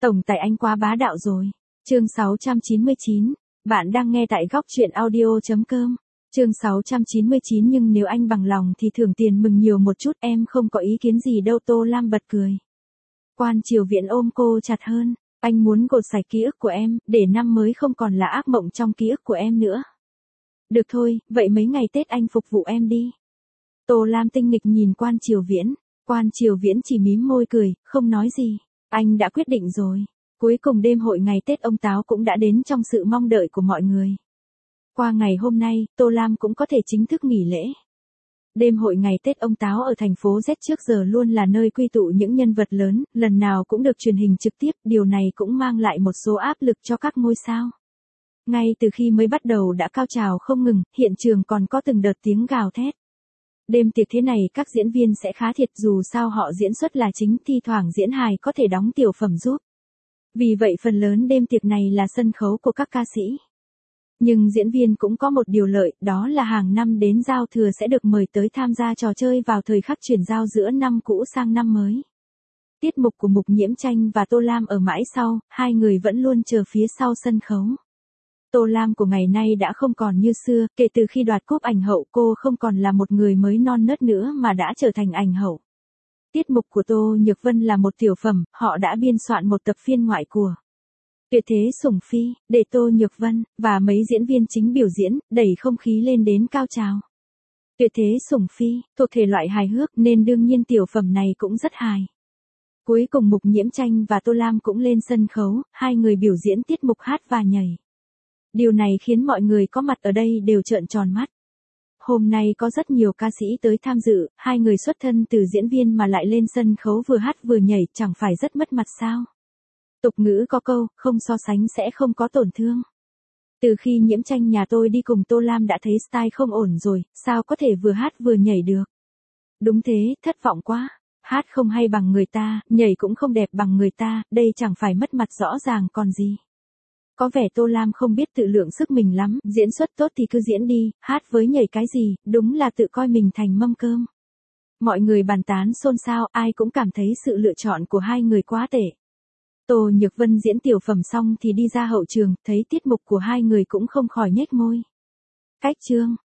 Tổng tài anh quá bá đạo rồi. Chương 699. Bạn đang nghe tại góc truyện audio.com. Chương 699 nhưng nếu anh bằng lòng thì thưởng tiền mừng nhiều một chút, em không có ý kiến gì đâu. Tô Lam bật cười. Quan Triều Viễn ôm cô chặt hơn. Anh muốn gột sạch ký ức của em, để năm mới không còn là ác mộng trong ký ức của em nữa. Được thôi, vậy mấy ngày Tết anh phục vụ em đi. Tô Lam tinh nghịch nhìn Quan Triều Viễn. Quan Triều Viễn chỉ mím môi cười, không nói gì. Anh đã quyết định rồi. Cuối cùng đêm hội ngày Tết ông Táo cũng đã đến trong sự mong đợi của mọi người. Qua ngày hôm nay, Tô Lam cũng có thể chính thức nghỉ lễ. Đêm hội ngày Tết ông Táo ở thành phố Z trước giờ luôn là nơi quy tụ những nhân vật lớn, lần nào cũng được truyền hình trực tiếp, điều này cũng mang lại một số áp lực cho các ngôi sao. Ngay từ khi mới bắt đầu đã cao trào không ngừng, hiện trường còn có từng đợt tiếng gào thét. Đêm tiệc thế này các diễn viên sẽ khá thiệt, dù sao họ diễn xuất là chính, thi thoảng diễn hài có thể đóng tiểu phẩm giúp. Vì vậy phần lớn đêm tiệc này là sân khấu của các ca sĩ. Nhưng diễn viên cũng có một điều lợi, đó là hàng năm đến giao thừa sẽ được mời tới tham gia trò chơi vào thời khắc chuyển giao giữa năm cũ sang năm mới. Tiết mục của Mục Nhiễm Tranh và Tô Lam ở mãi sau, hai người vẫn luôn chờ phía sau sân khấu. Tô Lam của ngày nay đã không còn như xưa, kể từ khi đoạt cúp ảnh hậu cô không còn là một người mới non nớt nữa mà đã trở thành ảnh hậu. Tiết mục của Tô Nhược Vân là một tiểu phẩm, họ đã biên soạn một tập phiên ngoại của Tuyệt Thế Sủng Phi, để Tô Nhược Vân và mấy diễn viên chính biểu diễn, đẩy không khí lên đến cao trào. Tuyệt Thế Sủng Phi thuộc thể loại hài hước nên đương nhiên tiểu phẩm này cũng rất hài. Cuối cùng Mục Nhiễm Tranh và Tô Lam cũng lên sân khấu, hai người biểu diễn tiết mục hát và nhảy. Điều này khiến mọi người có mặt ở đây đều trợn tròn mắt. Hôm nay có rất nhiều ca sĩ tới tham dự, hai người xuất thân từ diễn viên mà lại lên sân khấu vừa hát vừa nhảy, chẳng phải rất mất mặt sao? Tục ngữ có câu, không so sánh sẽ không có tổn thương. Từ khi Nhiễm Tranh nhà tôi đi cùng Tô Lam đã thấy style không ổn rồi, sao có thể vừa hát vừa nhảy được? Đúng thế, thất vọng quá. Hát không hay bằng người ta, nhảy cũng không đẹp bằng người ta, đây chẳng phải mất mặt rõ ràng còn gì. Có vẻ Tô Lam không biết tự lượng sức mình lắm, diễn xuất tốt thì cứ diễn đi, hát với nhảy cái gì, đúng là tự coi mình thành mâm cơm. Mọi người bàn tán xôn xao, ai cũng cảm thấy sự lựa chọn của hai người quá tệ. Tô Nhược Vân diễn tiểu phẩm xong thì đi ra hậu trường, thấy tiết mục của hai người cũng không khỏi nhếch môi. Cách chương,